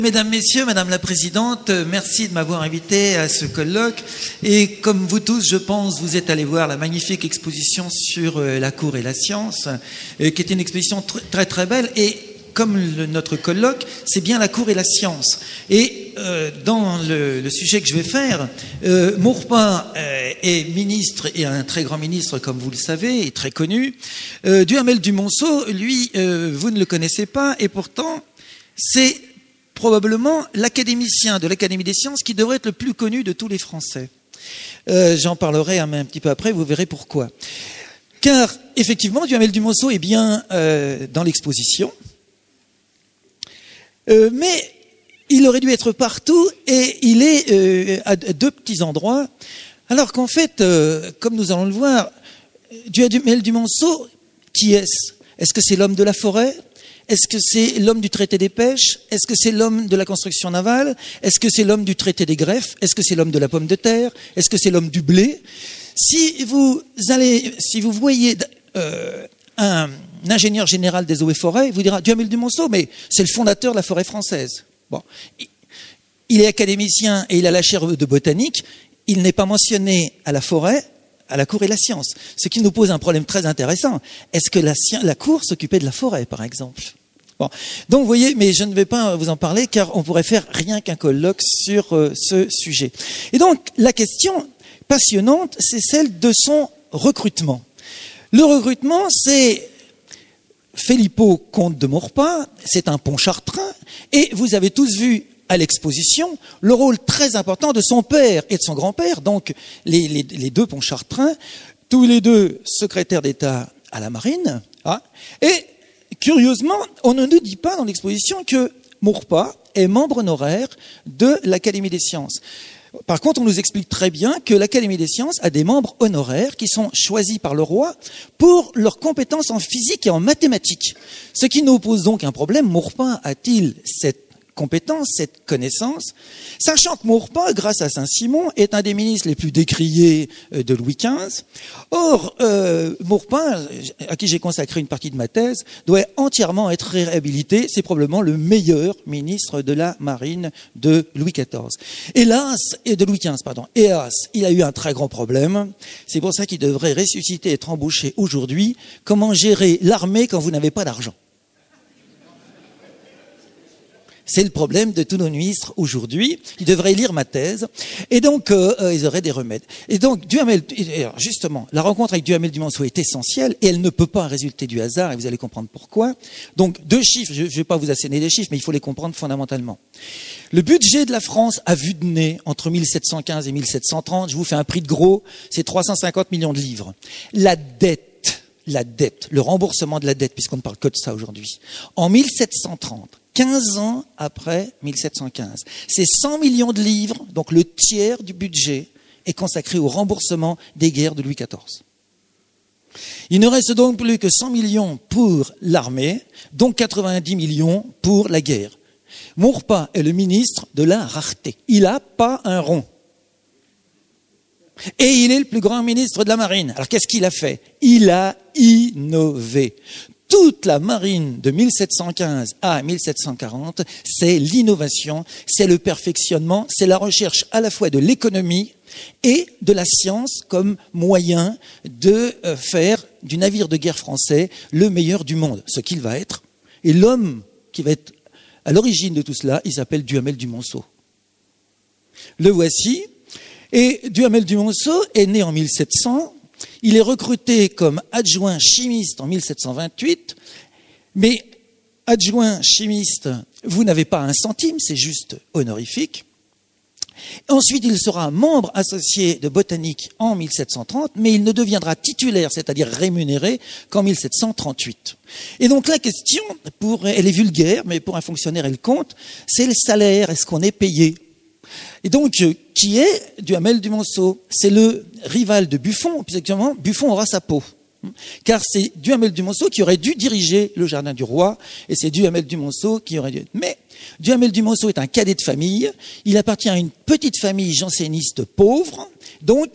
Mesdames, Messieurs, Madame la Présidente, merci de m'avoir invité à ce colloque. Et comme vous tous, je pense, vous êtes allés voir la magnifique exposition sur la cour et la science, qui était une exposition très très belle. Et comme notre colloque, c'est bien la cour et la science. Et dans le sujet que je vais faire, Maurepas est ministre, et un très grand ministre, comme vous le savez, et très connu. Duhamel du Monceau, lui, vous ne le connaissez pas, et pourtant, c'est probablement l'académicien de l'Académie des sciences qui devrait être le plus connu de tous les Français. J'en parlerai un petit peu après, vous verrez pourquoi. Car, effectivement, Duhamel du Monceau est bien dans l'exposition, mais il aurait dû être partout, et il est à deux petits endroits, alors qu'en fait, comme nous allons le voir, Duhamel du Monceau, qui est-ce? Est-ce que c'est l'homme de la forêt? Est-ce que c'est l'homme du traité des pêches? Est-ce que c'est l'homme de la construction navale? Est-ce que c'est l'homme du traité des greffes? Est-ce que c'est l'homme de la pomme de terre? Est-ce que c'est l'homme du blé? Si vous voyez un ingénieur général des eaux et forêts, il vous dira Duhamel du Monceau, mais c'est le fondateur de la forêt française. Bon, il est académicien et il a la chaire de botanique. Il n'est pas mentionné à la forêt, à la cour et la science. Ce qui nous pose un problème très intéressant. Est-ce que la cour s'occupait de la forêt, par exemple? Bon. Donc, vous voyez, mais je ne vais pas vous en parler, car on pourrait faire rien qu'un colloque sur ce sujet. Et donc, la question passionnante, c'est celle de son recrutement. Le recrutement, c'est Filippo, comte de Maurepas, c'est un Pontchartrain, et vous avez tous vu à l'exposition le rôle très important de son père et de son grand-père, donc les deux Pontchartrains, tous les deux secrétaires d'État à la marine. Hein, et curieusement, on ne nous dit pas dans l'exposition que Maurepas est membre honoraire de l'Académie des sciences. Par contre, on nous explique très bien que l'Académie des sciences a des membres honoraires qui sont choisis par le roi pour leurs compétences en physique et en mathématiques. Ce qui nous pose donc un problème. Maurepas a-t-il cette compétence, cette connaissance, sachant que Maurepas, grâce à Saint-Simon, est un des ministres les plus décriés de Louis XV. Or, Maurepas, à qui j'ai consacré une partie de ma thèse, doit entièrement être réhabilité. C'est probablement le meilleur ministre de la marine de Louis XIV. De Louis XV, pardon. Hélas, il a eu un très grand problème. C'est pour ça qu'il devrait ressusciter et être embauché aujourd'hui. Comment gérer l'armée quand vous n'avez pas d'argent? C'est le problème de tous nos ministres aujourd'hui. Ils devraient lire ma thèse. Et donc, ils auraient des remèdes. Et donc, justement, la rencontre avec Duhamel du Monceau est essentielle et elle ne peut pas résulter du hasard et vous allez comprendre pourquoi. Donc, deux chiffres. Je ne vais pas vous asséner les chiffres, mais il faut les comprendre fondamentalement. Le budget de la France à vue de nez entre 1715 et 1730, je vous fais un prix de gros, c'est 350 millions de livres. La dette, le remboursement de la dette, puisqu'on ne parle que de ça aujourd'hui, en 1730, 15 ans après 1715. C'est 100 millions de livres, donc le tiers du budget est consacré au remboursement des guerres de Louis XIV. Il ne reste donc plus que 100 millions pour l'armée, donc 90 millions pour la guerre. Maurepas est le ministre de la rareté. Il n'a pas un rond. Et il est le plus grand ministre de la marine. Alors qu'est-ce qu'il a fait? Il a innové. Toute la marine de 1715 à 1740, c'est l'innovation, c'est le perfectionnement, c'est la recherche à la fois de l'économie et de la science comme moyen de faire du navire de guerre français le meilleur du monde, ce qu'il va être. Et l'homme qui va être à l'origine de tout cela, il s'appelle Duhamel du Monceau. Le voici. Et Duhamel du Monceau est né en 1700. Il est recruté comme adjoint chimiste en 1728, mais adjoint chimiste, vous n'avez pas un centime, c'est juste honorifique. Ensuite, il sera membre associé de botanique en 1730, mais il ne deviendra titulaire, c'est-à-dire rémunéré, qu'en 1738. Et donc la question, elle est vulgaire, mais pour un fonctionnaire, elle compte, c'est le salaire, est-ce qu'on est payé ? Et donc, qui est Duhamel du Monceau? C'est le rival de Buffon, exactement. Buffon aura sa peau. Car c'est Duhamel du Monceau qui aurait dû diriger le jardin du roi, et c'est Duhamel du Monceau qui aurait dû... Mais Duhamel du Monceau est un cadet de famille, il appartient à une petite famille janséniste pauvre, donc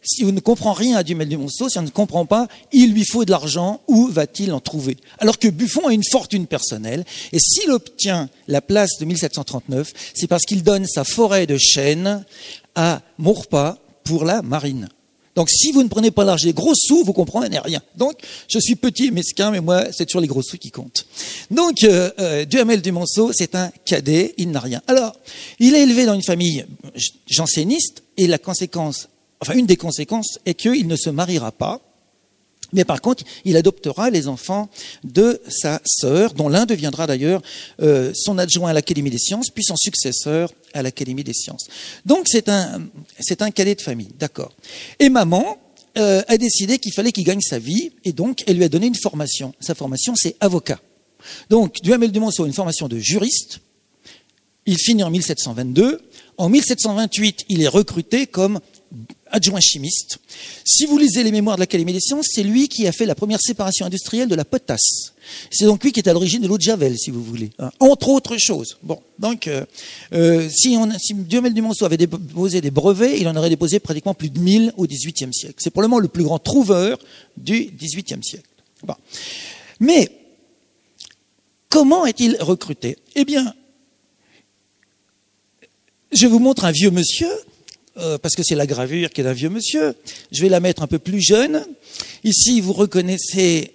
Si on ne comprend rien à Duhamel-du-Monceau, si on ne comprend pas, il lui faut de l'argent, où va-t-il en trouver? Alors que Buffon a une fortune personnelle, et s'il obtient la place de 1739, c'est parce qu'il donne sa forêt de chênes à Maurepas pour la marine. Donc si vous ne prenez pas l'argent, les gros sous, vous comprenez rien. Donc je suis petit et mesquin, mais moi c'est toujours les gros sous qui comptent. Donc Duhamel-du-Monceau, c'est un cadet, il n'a rien. Alors il est élevé dans une famille janséniste, et la conséquence, enfin une des conséquences est qu'il ne se mariera pas, mais par contre il adoptera les enfants de sa sœur, dont l'un deviendra d'ailleurs son adjoint à l'Académie des sciences, puis son successeur à l'Académie des sciences. Donc c'est un cadet de famille, d'accord. Et maman a décidé qu'il fallait qu'il gagne sa vie, et donc elle lui a donné une formation. Sa formation, c'est avocat. Donc Duhamel-du-Monceau a une formation de juriste. Il finit en 1722. En 1728, il est recruté comme adjoint chimiste. Si vous lisez les mémoires de l'Académie des sciences, c'est lui qui a fait la première séparation industrielle de la potasse. C'est donc lui qui est à l'origine de l'eau de Javel, si vous voulez, hein, entre autres choses. Bon, donc si Duhamel-du-Monceau avait déposé des brevets, il en aurait déposé pratiquement plus de 1000 au XVIIIe siècle. C'est probablement le plus grand trouveur du XVIIIe siècle. Bon. Mais comment est-il recruté? Eh bien, je vous montre un vieux monsieur, parce que c'est la gravure qui est d'un vieux monsieur. Je vais la mettre un peu plus jeune. Ici, vous reconnaissez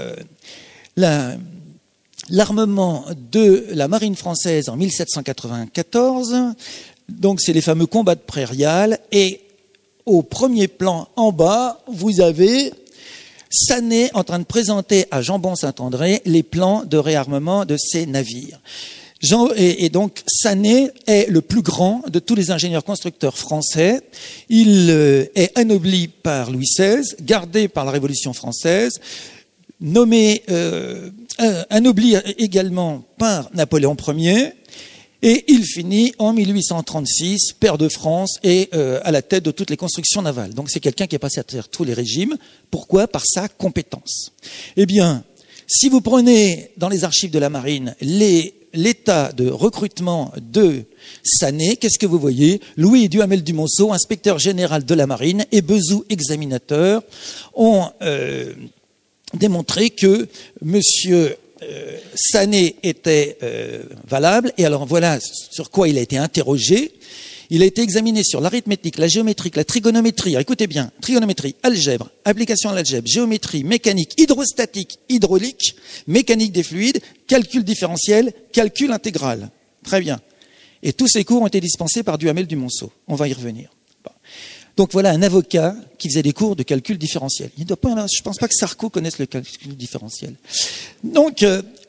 l'armement de la marine française en 1794. Donc, c'est les fameux combats de Prairial. Et au premier plan, en bas, vous avez Sanet en train de présenter à Jambon-Saint-André les plans de réarmement de ces navires. Et donc, Sanet est le plus grand de tous les ingénieurs constructeurs français. Il est anobli par Louis XVI, gardé par la Révolution française, nommé, anobli également par Napoléon Ier, et il finit en 1836, pair de France et à la tête de toutes les constructions navales. Donc c'est quelqu'un qui est passé à travers tous les régimes. Pourquoi? Par sa compétence. Eh bien, si vous prenez dans les archives de la marine l'état de recrutement de Sanet, qu'est-ce que vous voyez? Louis Duhamel-du-Monceau, inspecteur général de la marine, et Bezou, examinateur, ont démontré que monsieur Sanet était valable. Et alors voilà sur quoi il a été interrogé. Il a été examiné sur l'arithmétique, la géométrie, la trigonométrie. Alors, écoutez bien, trigonométrie, algèbre, application à l'algèbre, géométrie, mécanique, hydrostatique, hydraulique, mécanique des fluides, calcul différentiel, calcul intégral. Très bien. Et tous ces cours ont été dispensés par Duhamel-du-Monceau. On va y revenir. Donc voilà un avocat qui faisait des cours de calcul différentiel. Je ne pense pas que Sarko connaisse le calcul différentiel. Donc,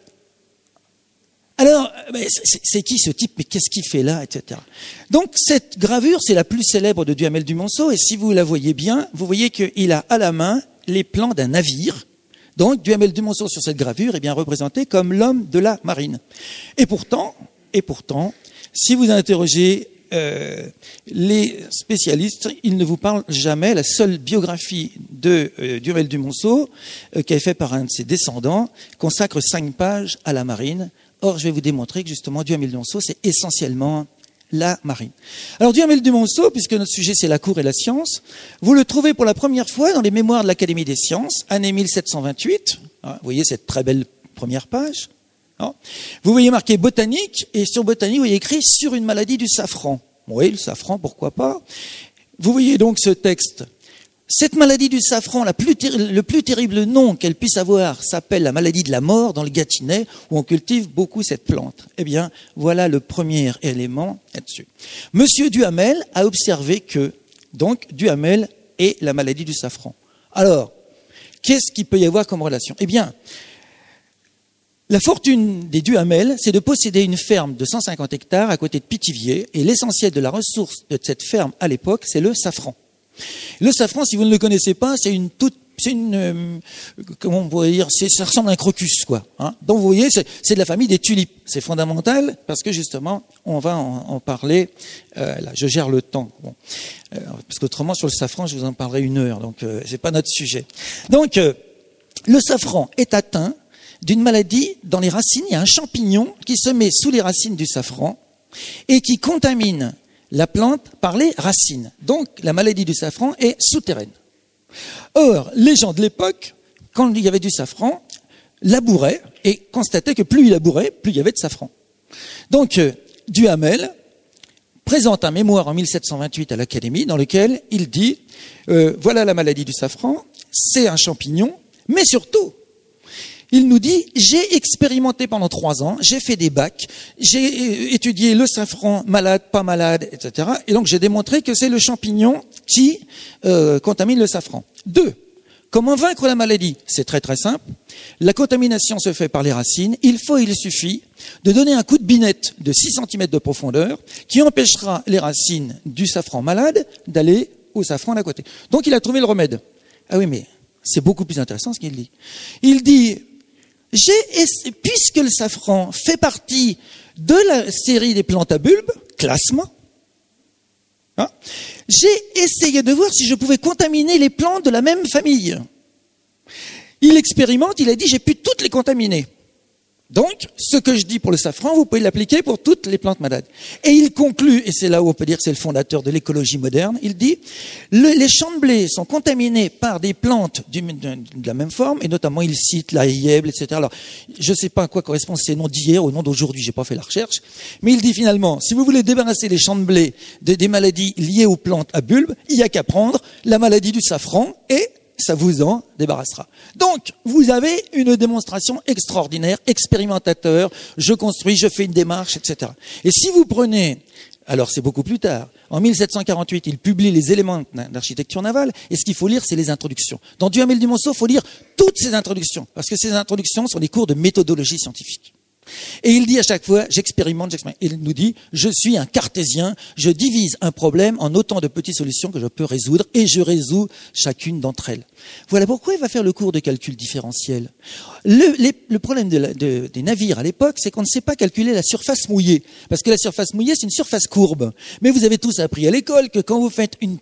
alors, c'est qui ce type? Mais qu'est-ce qu'il fait là, etc. Donc, cette gravure, c'est la plus célèbre de Duhamel-du-Monceau. Et si vous la voyez bien, vous voyez qu'il a à la main les plans d'un navire. Donc, Duhamel-du-Monceau, sur cette gravure, est bien représenté comme l'homme de la marine. Et pourtant, si vous interrogez les spécialistes, ils ne vous parlent jamais. La seule biographie de Duhamel-du-Monceau, qui est faite par un de ses descendants, consacre 5 pages à la marine. Or, je vais vous démontrer que justement, Duhamel-du-Monceau, c'est essentiellement la marine. Alors, Duhamel-du-Monceau, puisque notre sujet c'est la cour et la science, vous le trouvez pour la première fois dans les mémoires de l'Académie des sciences, année 1728. Vous voyez cette très belle première page. Vous voyez marqué botanique, et sur botanique, vous voyez écrit sur une maladie du safran. Oui, le safran, pourquoi pas. Vous voyez donc ce texte. Cette maladie du safran, le plus terrible nom qu'elle puisse avoir, s'appelle la maladie de la mort dans le Gâtinais, où on cultive beaucoup cette plante. Eh bien, voilà le premier élément là-dessus. Monsieur Duhamel a observé que, donc, Duhamel est la maladie du safran. Alors, qu'est-ce qu'il peut y avoir comme relation? Eh bien, la fortune des Duhamel, c'est de posséder une ferme de 150 hectares à côté de Pithiviers, et l'essentiel de la ressource de cette ferme à l'époque, c'est le safran. Le safran, si vous ne le connaissez pas, comment on pourrait dire, ça ressemble à un crocus, quoi. Donc vous voyez, c'est de la famille des tulipes. C'est fondamental parce que justement, on va en parler. Là, je gère le temps, parce qu'autrement sur le safran, je vous en parlerai 1 heure. Donc c'est pas notre sujet. Donc le safran est atteint d'une maladie dans les racines. Il y a un champignon qui se met sous les racines du safran et qui contamine la plante par les racines. Donc, la maladie du safran est souterraine. Or, les gens de l'époque, quand il y avait du safran, labouraient et constataient que plus ils labouraient, plus il y avait de safran. Donc, Duhamel présente un mémoire en 1728 à l'Académie dans lequel il dit voilà la maladie du safran, c'est un champignon, mais surtout, il nous dit j'ai expérimenté pendant 3 ans, j'ai fait des bacs, j'ai étudié le safran malade, pas malade, etc. Et donc j'ai démontré que c'est le champignon qui contamine le safran. 2. Comment vaincre la maladie? C'est très très simple. La contamination se fait par les racines. Il suffit de donner un coup de binette de 6 cm de profondeur qui empêchera les racines du safran malade d'aller au safran d'à côté. Donc il a trouvé le remède. Ah oui, mais c'est beaucoup plus intéressant ce qu'il dit. Il dit, puisque le safran fait partie de la série des plantes à bulbes, classement, j'ai essayé de voir si je pouvais contaminer les plantes de la même famille. Il expérimente, il a dit, j'ai pu toutes les contaminer. Donc, ce que je dis pour le safran, vous pouvez l'appliquer pour toutes les plantes malades. Et il conclut, et c'est là où on peut dire que c'est le fondateur de l'écologie moderne, il dit, les champs de blé sont contaminés par des plantes de la même forme, et notamment il cite la yèble, etc. Alors, je ne sais pas à quoi correspondent ces noms d'hier au nom d'aujourd'hui, j'ai pas fait la recherche, mais il dit finalement, si vous voulez débarrasser les champs de blé des maladies liées aux plantes à bulbes, il n'y a qu'à prendre la maladie du safran et ça vous en débarrassera. Donc, vous avez une démonstration extraordinaire, expérimentateur, je construis, je fais une démarche, etc. Et si vous prenez, alors c'est beaucoup plus tard, en 1748, il publie les éléments d'architecture navale, et ce qu'il faut lire, c'est les introductions. Dans Duhamel du Monceau, il faut lire toutes ces introductions, parce que ces introductions sont des cours de méthodologie scientifique. Et il dit à chaque fois, j'expérimente. Il nous dit, je suis un cartésien, je divise un problème en autant de petites solutions que je peux résoudre et je résous chacune d'entre elles. Voilà pourquoi il va faire le cours de calcul différentiel. Le problème des navires à l'époque, c'est qu'on ne sait pas calculer la surface mouillée. Parce que la surface mouillée, c'est une surface courbe. Mais vous avez tous appris à l'école que quand vous faites une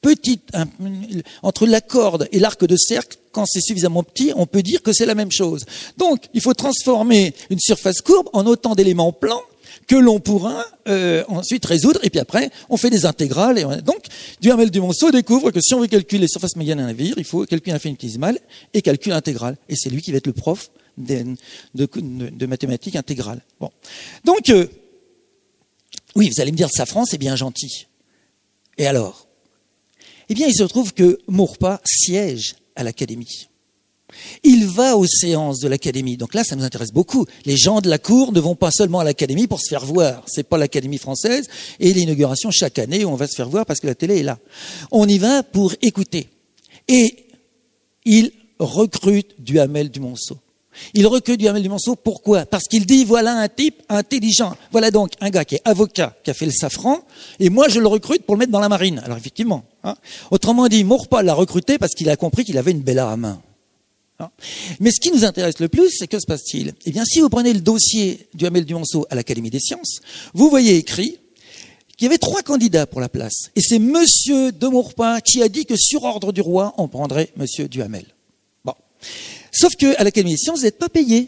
entre la corde et l'arc de cercle, quand c'est suffisamment petit, on peut dire que c'est la même chose. Donc, il faut transformer une surface courbe en autant d'éléments plans que l'on pourra ensuite résoudre. Et puis après, on fait des intégrales. Donc, Duhamel du Monceau découvre que si on veut calculer les surfaces moyennes d'un navire, il faut calcul infinitésimal et calcul intégral. Et c'est lui qui va être le prof de mathématiques intégrales. Bon. Donc, oui, vous allez me dire, le safran, c'est bien gentil. Et alors? Eh bien, il se trouve que Maurepas siège à l'Académie. Il va aux séances de l'Académie. Donc là, ça nous intéresse beaucoup. Les gens de la cour ne vont pas seulement à l'Académie pour se faire voir. C'est pas l'Académie française et l'inauguration chaque année où on va se faire voir parce que la télé est là. On y va pour écouter. Et il recrute Duhamel du Monceau. Il recrute Duhamel du Monceau, pourquoi? Parce qu'il dit, voilà un type intelligent. Voilà donc un gars qui est avocat, qui a fait le safran, et moi je le recrute pour le mettre dans la marine. Alors effectivement, autrement dit, Maurepas l'a recruté parce qu'il a compris qu'il avait une belle arme. Mais ce qui nous intéresse le plus, c'est que se passe-t-il? Eh bien, si vous prenez le dossier Duhamel du Monceau à l'Académie des sciences, vous voyez écrit qu'il y avait 3 candidats pour la place. Et c'est Monsieur de Maurepas qui a dit que sur ordre du roi, on prendrait Monsieur Duhamel. Bon. Sauf qu'à l'Académie des sciences, vous n'êtes pas payé.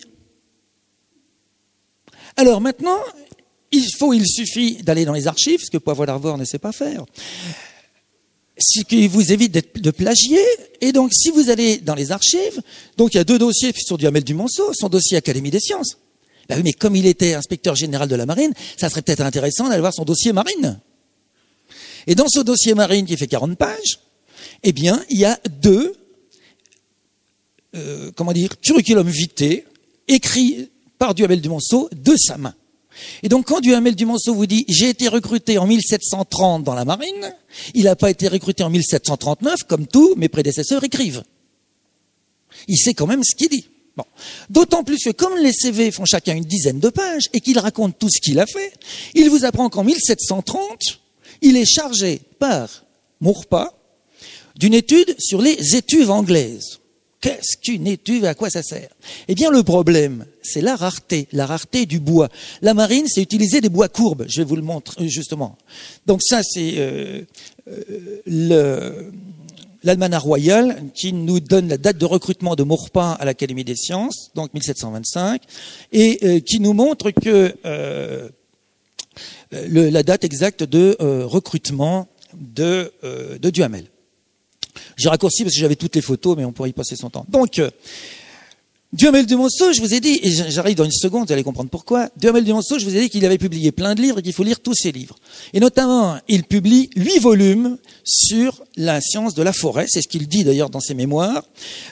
Alors maintenant, il suffit d'aller dans les archives, ce que Poivre d'Arvor ne sait pas faire. Ce qui vous évite de plagier. Et donc, si vous allez dans les archives, donc il y a 2 dossiers sur Duhamel du Monceau, son dossier Académie des sciences. Ben oui, mais comme il était inspecteur général de la marine, ça serait peut-être intéressant d'aller voir son dossier marine. Et dans ce dossier marine qui fait 40 pages, eh bien, il y a 2 curriculum vitae, écrit par Duhamel du Monceau de sa main. Et donc, quand Duhamel du Monceau vous dit « j'ai été recruté en 1730 dans la marine », il n'a pas été recruté en 1739, comme tous mes prédécesseurs écrivent. Il sait quand même ce qu'il dit. Bon. D'autant plus que comme les CV font chacun une dizaine de pages et qu'il raconte tout ce qu'il a fait, il vous apprend qu'en 1730, il est chargé par Maurepas d'une étude sur les étuves anglaises. Qu'est-ce qu'une étuve et à quoi ça sert? Eh bien, le problème, c'est la rareté du bois. La marine, c'est utiliser des bois courbes. Je vais vous le montrer, justement. Donc ça, c'est l'Almanach royal qui nous donne la date de recrutement de Maurepas à l'Académie des sciences, donc 1725, et qui nous montre que la date exacte de recrutement de Duhamel. J'ai raccourci parce que j'avais toutes les photos, mais on pourrait y passer son temps. Donc, Duhamel du Monceau, je vous ai dit, et j'arrive dans une seconde, vous allez comprendre pourquoi. Duhamel du Monceau, je vous ai dit qu'il avait publié plein de livres et qu'il faut lire tous ses livres. Et notamment, il publie 8 volumes sur la science de la forêt, c'est ce qu'il dit d'ailleurs dans ses mémoires.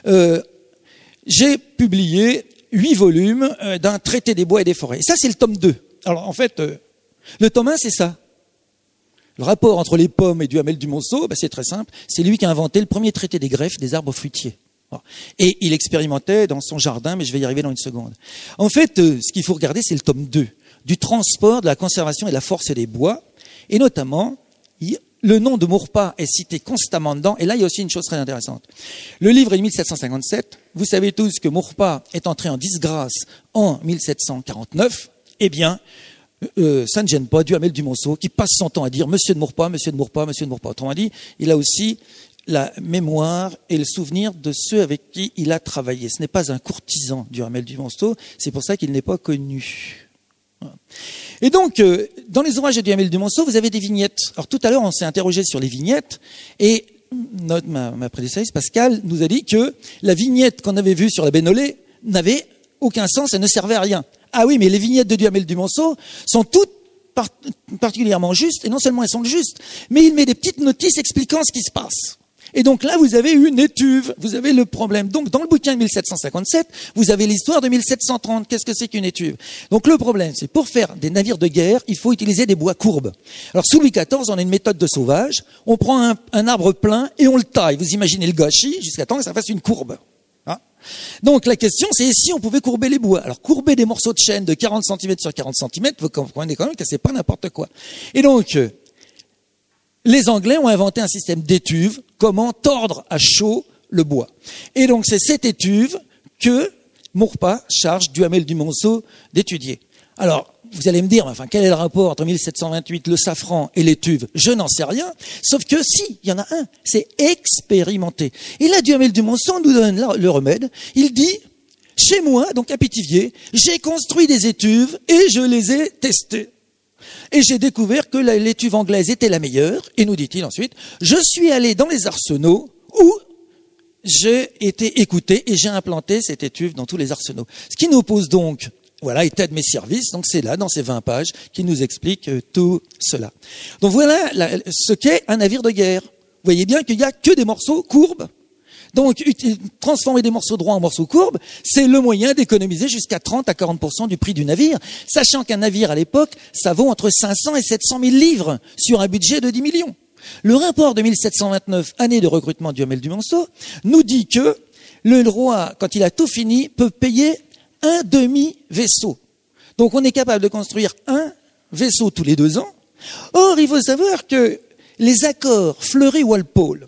J'ai publié 8 volumes d'un traité des bois et des forêts. Et ça, c'est le tome 2. Alors, en fait, le tome 1, c'est ça. Le rapport entre les pommes et Duhamel du Monceau, c'est très simple. C'est lui qui a inventé le premier traité des greffes des arbres fruitiers. Et il expérimentait dans son jardin, mais je vais y arriver dans une seconde. En fait, ce qu'il faut regarder, c'est le tome 2, du transport, de la conservation et de la force des bois. Et notamment, le nom de Maurepas est cité constamment dedans. Et là, il y a aussi une chose très intéressante. Le livre est de 1757. Vous savez tous que Maurepas est entré en disgrâce en 1749. Eh bien, ça ne gêne pas Duhamel du Monceau, qui passe son temps à dire « Monsieur de Maurepas, Monsieur de Maurepas, Monsieur de Maurepas ». Autrement dit, il a aussi la mémoire et le souvenir de ceux avec qui il a travaillé. Ce n'est pas un courtisan, Duhamel du Monceau, c'est pour ça qu'il n'est pas connu. Et donc, dans les ouvrages de Duhamel du Monceau, vous avez des vignettes. Alors tout à l'heure, on s'est interrogé sur les vignettes, et ma prédécesseur, Pascal, nous a dit que la vignette qu'on avait vue sur la Bénolé n'avait aucun sens et ne servait à rien. Ah oui, mais les vignettes de Duhamel du Monceau sont toutes particulièrement justes, et non seulement elles sont justes, mais il met des petites notices expliquant ce qui se passe. Et donc là, vous avez une étuve, vous avez le problème. Donc dans le bouquin de 1757, vous avez l'histoire de 1730. Qu'est-ce que c'est qu'une étuve? Donc le problème, c'est pour faire des navires de guerre, il faut utiliser des bois courbes. Alors sous Louis XIV, on a une méthode de sauvage. On prend un arbre plein et on le taille. Vous imaginez le gâchis jusqu'à temps que ça fasse une courbe. Donc la question, c'est si on pouvait courber les bois. Alors courber des morceaux de chêne de 40 cm sur 40 cm, vous comprenez quand même que c'est pas n'importe quoi. Et donc, les Anglais ont inventé un système d'étuve, comment tordre à chaud le bois. Et donc c'est cette étuve que Maurepas charge Duhamel du Monceau d'étudier. Alors, vous allez me dire, enfin, quel est le rapport entre 1728, le safran et l'étuve? Je n'en sais rien, sauf que si, il y en a un, c'est expérimenté. Et là, Duhamel du Monceau nous donne le remède. Il dit, chez moi, donc à Pithiviers, j'ai construit des étuves et je les ai testées. Et j'ai découvert que l'étuve anglaise était la meilleure. Et nous dit-il ensuite, je suis allé dans les arsenaux où j'ai été écouté et j'ai implanté cette étuve dans tous les arsenaux. Ce qui nous pose donc, voilà, état de mes services. Donc c'est là, dans ces 20 pages, qu'il nous explique tout cela. Donc voilà ce qu'est un navire de guerre. Vous voyez bien qu'il n'y a que des morceaux courbes. Donc, transformer des morceaux droits en morceaux courbes, c'est le moyen d'économiser jusqu'à 30 à 40% du prix du navire, sachant qu'un navire à l'époque, ça vaut entre 500 et 700 000 livres sur un budget de 10 millions. Le rapport de 1729, année de recrutement de Duhamel du Monceau, nous dit que le roi, quand il a tout fini, peut payer un demi-vaisseau. Donc, on est capable de construire un vaisseau tous les 2 ans. Or, il faut savoir que les accords Fleury-Walpole,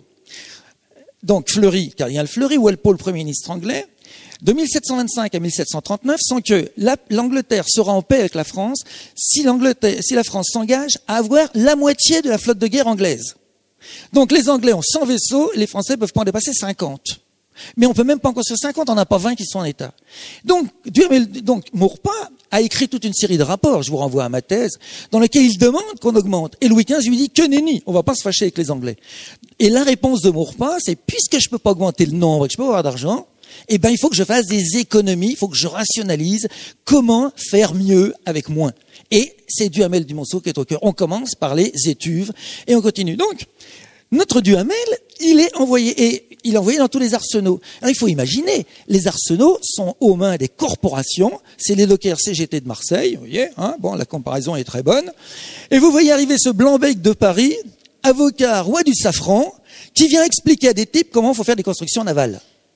donc Fleury, cardinal Fleury, Walpole, Premier ministre anglais, de 1725 à 1739, sont que l'Angleterre sera en paix avec la France si la France s'engage à avoir la moitié de la flotte de guerre anglaise. Donc les Anglais ont 100 vaisseaux, les Français peuvent pas en dépasser 50. Mais on peut même pas en construire 50, on n'a pas 20 qui sont en état. Donc Maurepas a écrit toute une série de rapports, je vous renvoie à ma thèse, dans lesquels il demande qu'on augmente. Et Louis XV lui dit que nenni, on va pas se fâcher avec les Anglais. Et la réponse de Maurepas, c'est puisque je peux pas augmenter le nombre et que je peux pas avoir d'argent, eh ben il faut que je fasse des économies, il faut que je rationalise comment faire mieux avec moins. Et c'est Duhamel du Monceau qui est au cœur. On commence par les étuves et on continue. Donc, notre Duhamel, il est envoyé dans tous les arsenaux. Alors il faut imaginer, les arsenaux sont aux mains des corporations, c'est les dockers CGT de Marseille, vous voyez, hein, bon, la comparaison est très bonne. Et vous voyez arriver ce blanc-bec de Paris, avocat roi du safran, qui vient expliquer à des types comment il faut faire des constructions navales.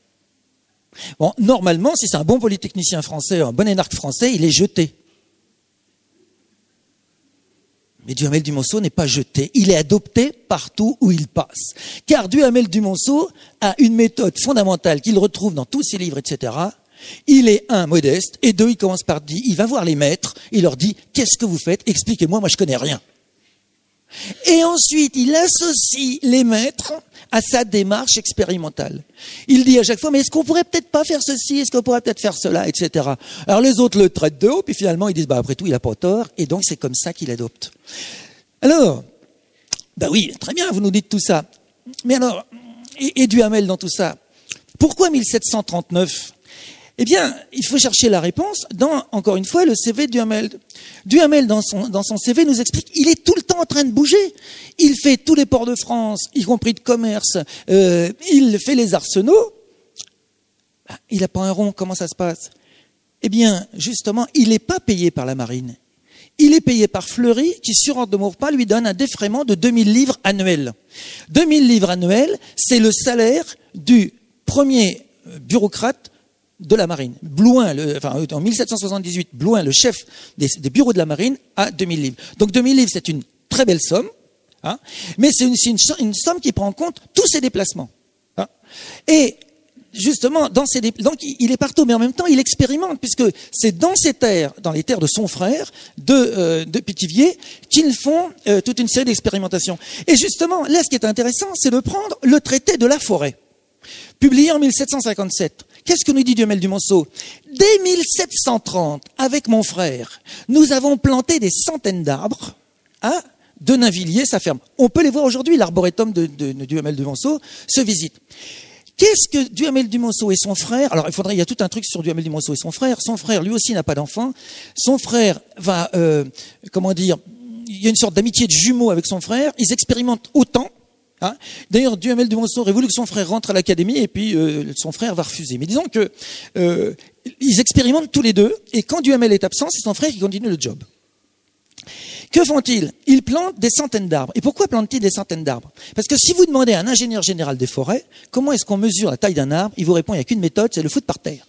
Bon, normalement, si c'est un bon polytechnicien français, un bon énarque français, il est jeté. Mais Duhamel du Monceau n'est pas jeté, il est adopté partout où il passe. Car Duhamel du Monceau a une méthode fondamentale qu'il retrouve dans tous ses livres, etc. Il est modeste, et il commence par dire, il va voir les maîtres, il leur dit, qu'est-ce que vous faites? Expliquez-moi, moi je connais rien. Et ensuite, il associe les maîtres à sa démarche expérimentale. Il dit à chaque fois, mais est-ce qu'on pourrait peut-être pas faire ceci, est-ce qu'on pourrait peut-être faire cela, etc. Alors les autres le traitent de haut, puis finalement ils disent, bah après tout, il a pas tort, et donc c'est comme ça qu'il adopte. Alors, bah oui, très bien, vous nous dites tout ça. Mais alors, et Duhamel dans tout ça, pourquoi 1739 ? Eh bien, il faut chercher la réponse dans, encore une fois, le CV de Duhamel. Duhamel, dans son CV, nous explique, il est tout le temps en train de bouger. Il fait tous les ports de France, y compris de commerce. Il fait les arsenaux. Il n'a pas un rond, comment ça se passe ? Eh bien, justement, il n'est pas payé par la marine. Il est payé par Fleury, qui, sur ordre de Maurepas, lui donne un défraiement de 2000 livres annuels. 2000 livres annuels, c'est le salaire du premier bureaucrate de la marine. Blouin, en 1778, Blouin, le chef des bureaux de la marine, a 2000 livres. Donc 2000 livres, c'est une très belle somme, hein, mais c'est une somme qui prend en compte tous ses déplacements. Hein. Et justement, donc il est partout, mais en même temps, il expérimente, puisque c'est dans ces terres, dans les terres de son frère, de Pithiviers, qu'ils font toute une série d'expérimentations. Et justement, là, ce qui est intéressant, c'est de prendre le traité de la forêt, publié en 1757. Qu'est-ce que nous dit Duhamel du Monceau ? Dès 1730, avec mon frère, nous avons planté des centaines d'arbres à Denainvilliers, sa ferme. On peut les voir aujourd'hui, l'arboretum de Duhamel du Monceau se visite. Qu'est-ce que Duhamel du Monceau et son frère... Alors, il y a tout un truc sur Duhamel du Monceau et son frère. Son frère, lui aussi, n'a pas d'enfant. Son frère va, il y a une sorte d'amitié de jumeaux avec son frère. Ils expérimentent autant. Hein. D'ailleurs, Duhamel du Monceau aurait voulu que son frère rentre à l'académie et puis son frère va refuser. Mais disons que ils expérimentent tous les deux et quand Duhamel est absent, c'est son frère qui continue le job. Que font-ils ? Ils plantent des centaines d'arbres. Et pourquoi plantent-ils des centaines d'arbres ? Parce que si vous demandez à un ingénieur général des forêts comment est-ce qu'on mesure la taille d'un arbre, il vous répond il n'y a qu'une méthode, c'est le foutre par terre.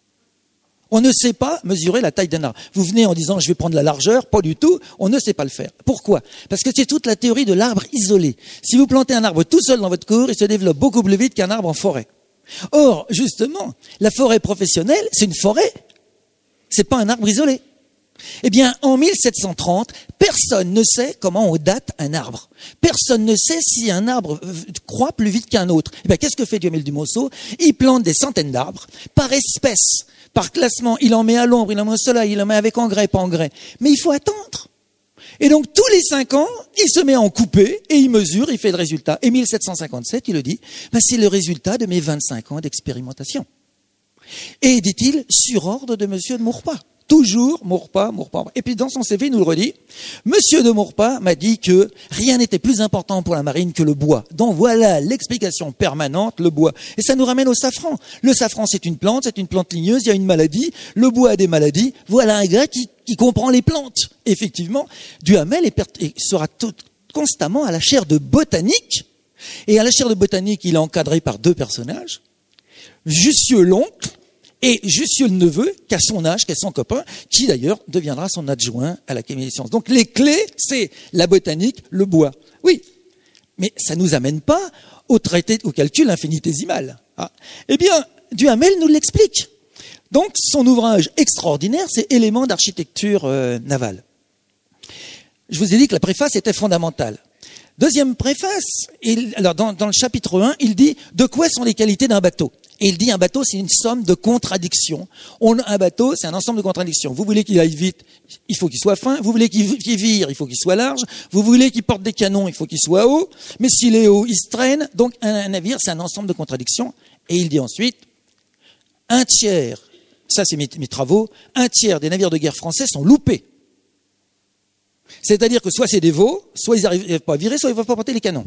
On ne sait pas mesurer la taille d'un arbre. Vous venez en disant je vais prendre la largeur, pas du tout, on ne sait pas le faire. Pourquoi ? Parce que c'est toute la théorie de l'arbre isolé. Si vous plantez un arbre tout seul dans votre cour, il se développe beaucoup plus vite qu'un arbre en forêt. Or, justement, la forêt professionnelle, c'est une forêt. C'est pas un arbre isolé. Eh bien, en 1730, personne ne sait comment on date un arbre. Personne ne sait si un arbre croît plus vite qu'un autre. Eh bien, qu'est-ce que fait Duhamel du Monceau ? Il plante des centaines d'arbres par espèce. Par classement, il en met à l'ombre, il en met au soleil, il en met avec engrais, pas engrais. Mais il faut attendre. Et donc, tous les 5 ans, il se met à en couper et il mesure, il fait le résultat. Et 1757, il le dit, c'est le résultat de mes 25 ans d'expérimentation. Et, dit-il, sur ordre de monsieur de Maurepas. Toujours Maurepas. Et puis dans son CV, il nous le redit, monsieur de Maurepas m'a dit que rien n'était plus important pour la marine que le bois. Donc voilà l'explication permanente, le bois. Et ça nous ramène au safran. Le safran, c'est une plante ligneuse, il y a une maladie, le bois a des maladies. Voilà un gars qui comprend les plantes. Effectivement, Duhamel sera constamment à la chaire de botanique. Et à la chaire de botanique, il est encadré par 2 personnages. Jussieu l'oncle, et Jussieu le neveu, qui a son âge, qui est son copain, qui d'ailleurs deviendra son adjoint à l'Académie des sciences. Donc les clés, c'est la botanique, le bois. Oui, mais ça nous amène pas au calcul infinitésimal. Ah. Eh bien, Duhamel nous l'explique. Donc son ouvrage extraordinaire, c'est Éléments d'architecture navale. Je vous ai dit que la préface était fondamentale. Deuxième préface, alors dans le chapitre 1, il dit « De quoi sont les qualités d'un bateau ?» Et il dit un bateau, c'est une somme de contradictions. Un bateau, c'est un ensemble de contradictions. Vous voulez qu'il aille vite, il faut qu'il soit fin. Vous voulez qu'il vire, il faut qu'il soit large. Vous voulez qu'il porte des canons, il faut qu'il soit haut. Mais s'il est haut, il se traîne. Donc un navire, c'est un ensemble de contradictions. Et il dit ensuite, un tiers, ça c'est mes travaux, un tiers des navires de guerre français sont loupés. C'est-à-dire que soit c'est des veaux, soit ils n'arrivent pas à virer, soit ils ne peuvent pas porter les canons.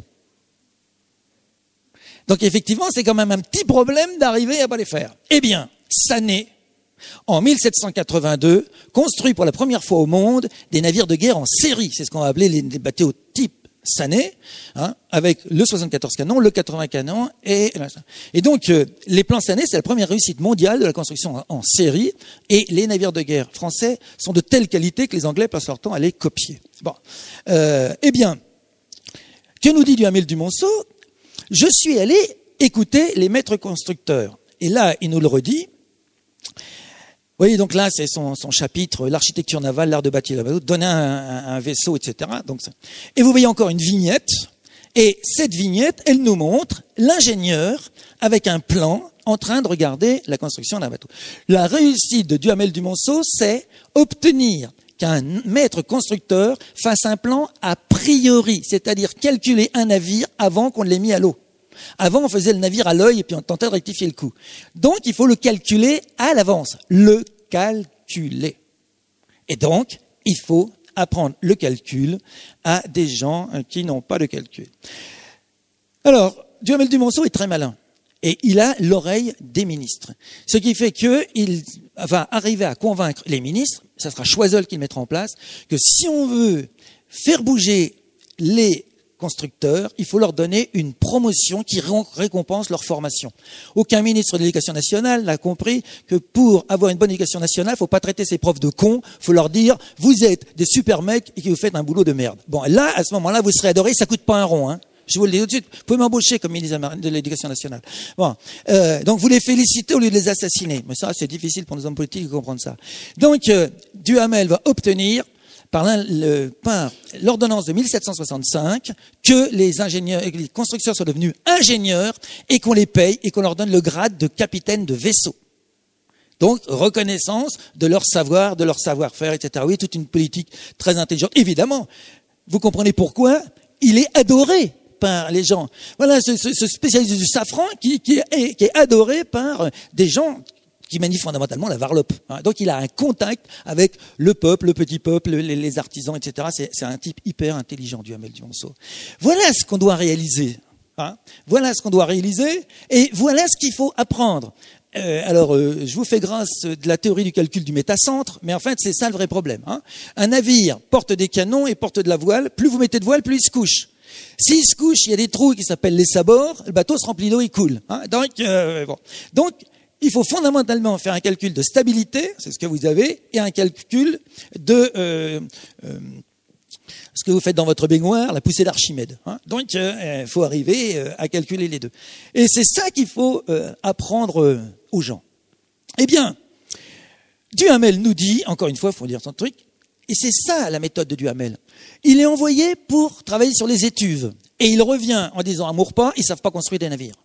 Donc effectivement, c'est quand même un petit problème d'arriver à pas les faire. Eh bien, Sané, en 1782, construit pour la première fois au monde des navires de guerre en série. C'est ce qu'on va appeler les bateaux type Sané, hein, avec le 74 canons, le 80 canons. Et donc, les plans Sané, c'est la première réussite mondiale de la construction en série. Et les navires de guerre français sont de telle qualité que les Anglais passent leur temps à les copier. Bon, eh bien, que nous dit Duhamel du Monceau ? Je suis allé écouter les maîtres constructeurs. Et là, il nous le redit. Oui, donc là, c'est son chapitre, l'architecture navale, l'art de bâtir le bateau, donner un vaisseau, etc. Donc, et vous voyez encore une vignette, et cette vignette, elle nous montre l'ingénieur avec un plan en train de regarder la construction d'un bateau. La réussite de Duhamel du Monceau, c'est obtenir qu'un maître constructeur fasse un plan a priori, c'est-à-dire calculer un navire avant qu'on l'ait mis à l'eau. Avant, on faisait le navire à l'œil et puis on tentait de rectifier le coup. Donc, il faut le calculer à l'avance. Le calculer. Et donc, il faut apprendre le calcul à des gens qui n'ont pas de calcul. Alors, Duhamel du Monceau est très malin. Et il a l'oreille des ministres. Ce qui fait qu'il va arriver à convaincre les ministres, ça sera Choiseul qui le mettra en place, que si on veut faire bouger les constructeurs, il faut leur donner une promotion qui récompense leur formation. Aucun ministre de l'Éducation nationale n'a compris que pour avoir une bonne éducation nationale, il ne faut pas traiter ses profs de cons, il faut leur dire « vous êtes des super mecs et que vous faites un boulot de merde ». Bon, là, à ce moment-là, vous serez adorés, ça ne coûte pas un rond, hein. Je vous le dis tout de suite, vous pouvez m'embaucher comme ministre de l'Éducation nationale. Bon, donc vous les félicitez au lieu de les assassiner. Mais ça, c'est difficile pour nos hommes politiques de comprendre ça. Donc, Duhamel va obtenir par l'ordonnance de 1765 que les ingénieurs, les constructeurs soient devenus ingénieurs et qu'on les paye et qu'on leur donne le grade de capitaine de vaisseau. Donc, reconnaissance de leur savoir, de leur savoir-faire, etc. Oui, toute une politique très intelligente. Évidemment, vous comprenez pourquoi il est adoré par les gens. Voilà, ce spécialiste du safran qui est adoré par des gens qui manient fondamentalement la varlope. Donc il a un contact avec le peuple, le petit peuple, les artisans, etc. C'est un type hyper intelligent, Duhamel du Monceau. Voilà ce qu'on doit réaliser. Voilà ce qu'on doit réaliser et voilà ce qu'il faut apprendre. Je vous fais grâce de la théorie du calcul du métacentre, mais en fait, c'est ça le vrai problème. Un navire porte des canons et porte de la voile. Plus vous mettez de voile, plus il se couche. S'il se couche, il y a des trous qui s'appellent les sabords, le bateau se remplit d'eau, il coule. Donc, il faut fondamentalement faire un calcul de stabilité, c'est ce que vous avez, et un calcul de ce que vous faites dans votre baignoire, la poussée d'Archimède. Donc, il faut arriver à calculer les deux. Et c'est ça qu'il faut apprendre aux gens. Eh bien, Duhamel nous dit, encore une fois, il faut dire son truc, et c'est ça la méthode de Duhamel. Il est envoyé pour travailler sur les étuves. Et il revient en disant à Maurepas, ils ne savent pas construire des navires.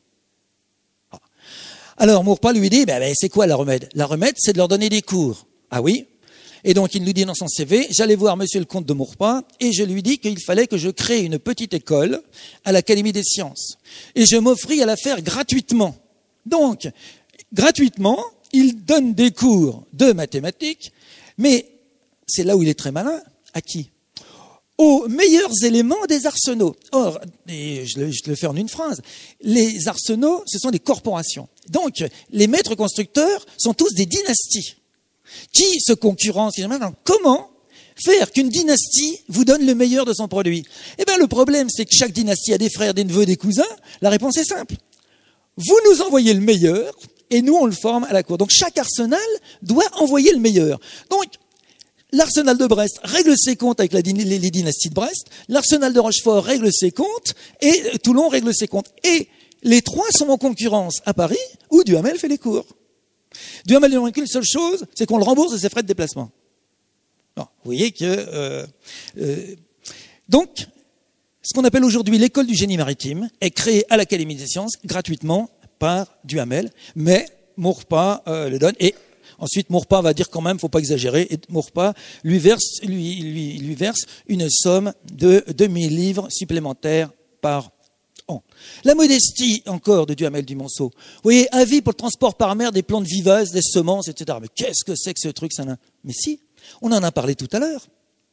Alors Maurepas lui dit, c'est quoi la remède? La remède, c'est de leur donner des cours. Ah oui? Et donc il nous dit dans son CV, j'allais voir monsieur le comte de Maurepas et je lui dis qu'il fallait que je crée une petite école à l'Académie des sciences. Et je m'offris à la faire gratuitement. Donc, gratuitement, il donne des cours de mathématiques, mais c'est là où il est très malin. À qui? Aux meilleurs éléments des arsenaux. Or, et je le fais en une phrase, les arsenaux, ce sont des corporations. Donc, les maîtres constructeurs sont tous des dynasties qui se concurrencent. Comment faire qu'une dynastie vous donne le meilleur de son produit? Eh bien, le problème, c'est que chaque dynastie a des frères, des neveux, des cousins. La réponse est simple. Vous nous envoyez le meilleur et nous, on le forme à la cour. Donc, chaque arsenal doit envoyer le meilleur. Donc, l'arsenal de Brest règle ses comptes avec les dynasties de Brest, l'arsenal de Rochefort règle ses comptes, et Toulon règle ses comptes. Et les trois sont en concurrence à Paris, où Duhamel fait les cours. Duhamel n'a qu'une seule chose, c'est qu'on le rembourse de ses frais de déplacement. Bon, vous voyez que... Donc, ce qu'on appelle aujourd'hui l'école du génie maritime est créée à l'Académie des sciences gratuitement par Duhamel, mais Maurepas le donne, et ensuite Maurepas va dire quand même, faut pas exagérer, et Maurepas lui verse une somme de 2000 livres supplémentaires par an. La modestie encore de Duhamel du Monceau. Vous voyez, avis pour le transport par mer des plantes vivaces, des semences, etc. Mais qu'est-ce que c'est que ce truc, ça? Mais si, on en a parlé tout à l'heure.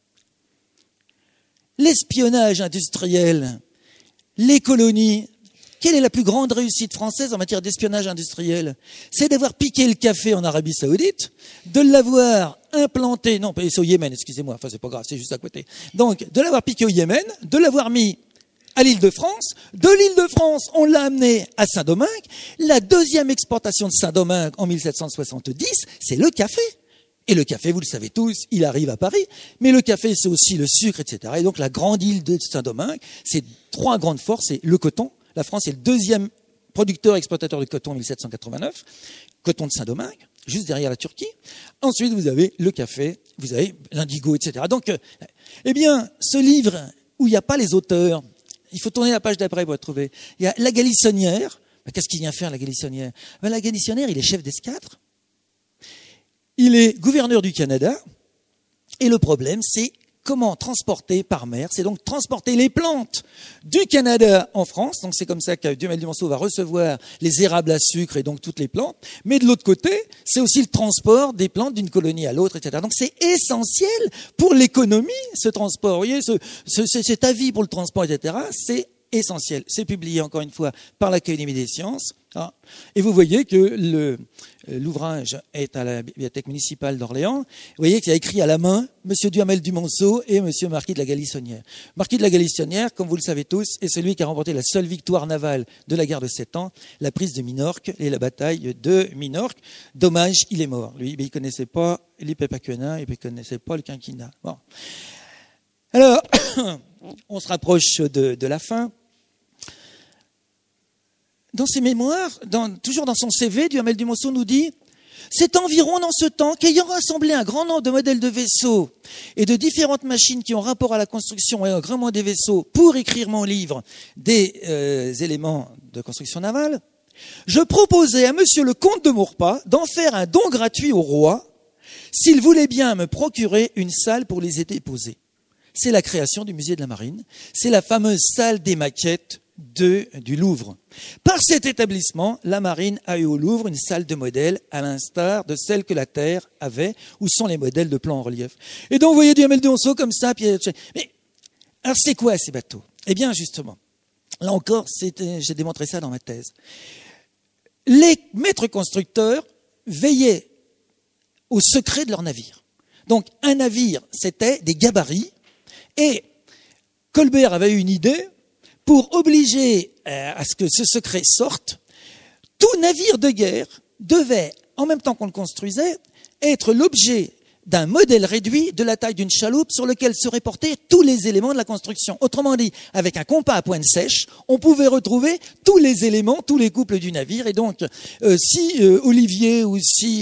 L'espionnage industriel, les colonies. Quelle est la plus grande réussite française en matière d'espionnage industriel? C'est d'avoir piqué le café en Arabie Saoudite, de l'avoir implanté, non, c'est au Yémen, excusez-moi, enfin c'est pas grave, c'est juste à côté. Donc, de l'avoir piqué au Yémen, de l'avoir mis à l'île de France, de l'île de France, on l'a amené à Saint-Domingue. La deuxième exportation de Saint-Domingue en 1770, c'est le café. Et le café, vous le savez tous, il arrive à Paris, mais le café, c'est aussi le sucre, etc. Et donc la grande île de Saint-Domingue, c'est trois grandes forces, c'est le coton. La France est le deuxième producteur et exportateur de coton en 1789, coton de Saint-Domingue. juste derrière la Turquie. Ensuite, vous avez le café, vous avez l'indigo, etc. Donc, eh bien, ce livre où il n'y a pas les auteurs, il faut tourner la page d'après pour le trouver. Il y a la Galissonnière. Qu'est-ce qu'il vient faire, la Galissonnière? La Galissonnière, il est chef d'escadre. Il est gouverneur du Canada. Et le problème, c'est comment transporter par mer. C'est donc transporter les plantes du Canada en France. Donc c'est comme ça que Duhamel du Monceau va recevoir les érables à sucre et donc toutes les plantes. Mais de l'autre côté, c'est aussi le transport des plantes d'une colonie à l'autre, etc. Donc c'est essentiel pour l'économie, ce transport. Vous voyez, cet avis pour le transport, etc., c'est essentiel. C'est publié, encore une fois, par l'Académie des sciences. Et vous voyez que l'ouvrage est à la bibliothèque municipale d'Orléans. Vous voyez qu'il y a écrit à la main Monsieur Duhamel du Monceau et Monsieur Marquis de la Galissonnière. Marquis de la Galissonnière, comme vous le savez tous, est celui qui a remporté la seule victoire navale de la guerre de 7 ans, la prise de Minorque et la bataille de Minorque. Dommage, il est mort. Lui, il ne connaissait pas l'Ipépaquena, il ne connaissait pas le quinquennat. Bon. Alors, on se rapproche de la fin. Dans ses mémoires, toujours dans son CV, Duhamel du Monceau nous dit « C'est environ dans ce temps qu'ayant rassemblé un grand nombre de modèles de vaisseaux et de différentes machines qui ont rapport à la construction et au grand nombre des vaisseaux pour écrire mon livre des éléments de construction navale, je proposais à monsieur le comte de Maurepas d'en faire un don gratuit au roi s'il voulait bien me procurer une salle pour les y déposer. C'est la création du musée de la Marine, c'est la fameuse salle des maquettes du Louvre. Par cet établissement, la Marine a eu au Louvre une salle de modèles à l'instar de celle que la Terre avait, où sont les modèles de plans en relief. Et donc, vous voyez Duhamel du Monceau comme ça. Mais alors, c'est quoi ces bateaux? Eh bien, justement, là encore, j'ai démontré ça dans ma thèse. Les maîtres constructeurs veillaient au secret de leur navire. Donc, un navire, c'était des gabarits. Et Colbert avait eu une idée. Pour obliger à ce que ce secret sorte, tout navire de guerre devait, en même temps qu'on le construisait, être l'objet d'un modèle réduit de la taille d'une chaloupe sur lequel seraient portés tous les éléments de la construction. Autrement dit, avec un compas à pointe sèche, on pouvait retrouver tous les éléments, tous les couples du navire. Et donc, si Olivier ou si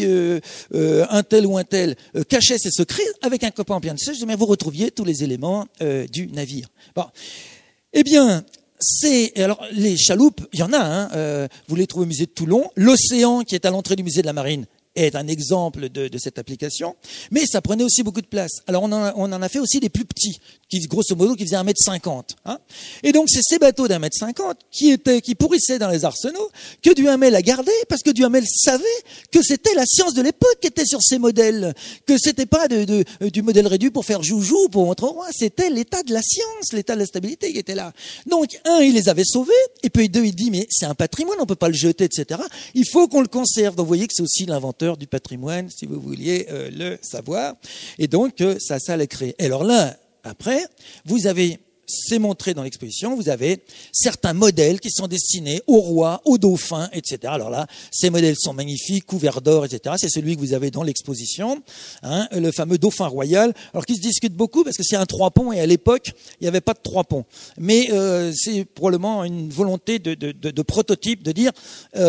un tel ou un tel cachait ses secrets, avec un compas à pointe sèche, vous retrouviez tous les éléments du navire. Bon. Eh bien, alors les chaloupes, il y en a, vous les trouvez au musée de Toulon. L'Océan, qui est à l'entrée du musée de la Marine, est un exemple de cette application, mais ça prenait aussi beaucoup de place. Alors on en a fait aussi des plus petits, qui grosso modo qui faisaient 1,50 m. Et donc c'est ces bateaux d'1,50 m qui pourrissaient dans les arsenaux que Duhamel a gardé, parce que Duhamel savait que c'était la science de l'époque qui était sur ces modèles, que c'était pas du modèle réduit pour faire joujou, pour montrer au roi, c'était l'état de la science, l'état de la stabilité qui était là. Donc il les avait sauvés, et puis il dit mais c'est un patrimoine, on peut pas le jeter, etc. Il faut qu'on le conserve. Donc vous voyez que c'est aussi l'inventeur du patrimoine, si vous vouliez le savoir. Et donc, ça l'a créé. Et alors là, après, vous avez, c'est montré dans l'exposition, vous avez certains modèles qui sont destinés au roi, au dauphin, etc. Alors là, ces modèles sont magnifiques, couverts d'or, etc. C'est celui que vous avez dans l'exposition, le fameux dauphin royal. Alors qui se discute beaucoup parce que c'est un 3-ponts et à l'époque, il n'y avait pas de 3-ponts. Mais c'est probablement une volonté de prototype, de dire,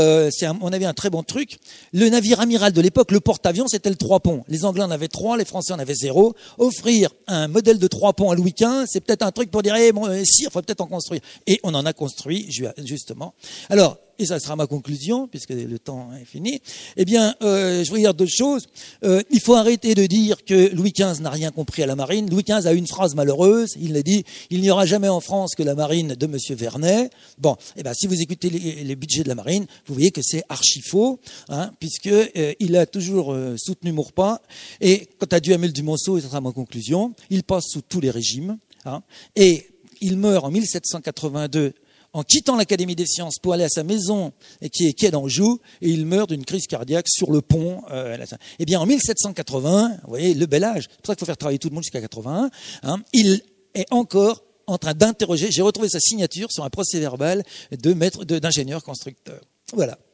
on avait un très bon truc. Le navire amiral de l'époque, le porte-avions, c'était le 3-ponts. Les Anglais en avaient 3, les Français en avaient 0. Offrir un modèle de 3-ponts à Louis XV, c'est peut-être un truc pour dire, sire, il faut peut-être en construire. Et on en a construit, justement. Alors, et ça sera ma conclusion, puisque le temps est fini, eh bien, je voudrais dire deux choses. Il faut arrêter de dire que Louis XV n'a rien compris à la marine. Louis XV a une phrase malheureuse, il a dit « Il n'y aura jamais en France que la marine de Monsieur Vernet ». Bon, eh ben, si vous écoutez les budgets de la marine, vous voyez que c'est archi faux, puisque il a toujours soutenu Maurepas. Et quant à Duhamel du Monceau, et ça sera ma conclusion, il passe sous tous les régimes, et il meurt en 1782 en quittant l'Académie des sciences pour aller à sa maison qui est quai d'Anjou, et il meurt d'une crise cardiaque sur le pont. Eh bien, en 1780, vous voyez, le bel âge, c'est pour ça qu'il faut faire travailler tout le monde jusqu'à 81, il est encore en train d'interroger, j'ai retrouvé sa signature sur un procès-verbal d'ingénieur constructeur. Voilà.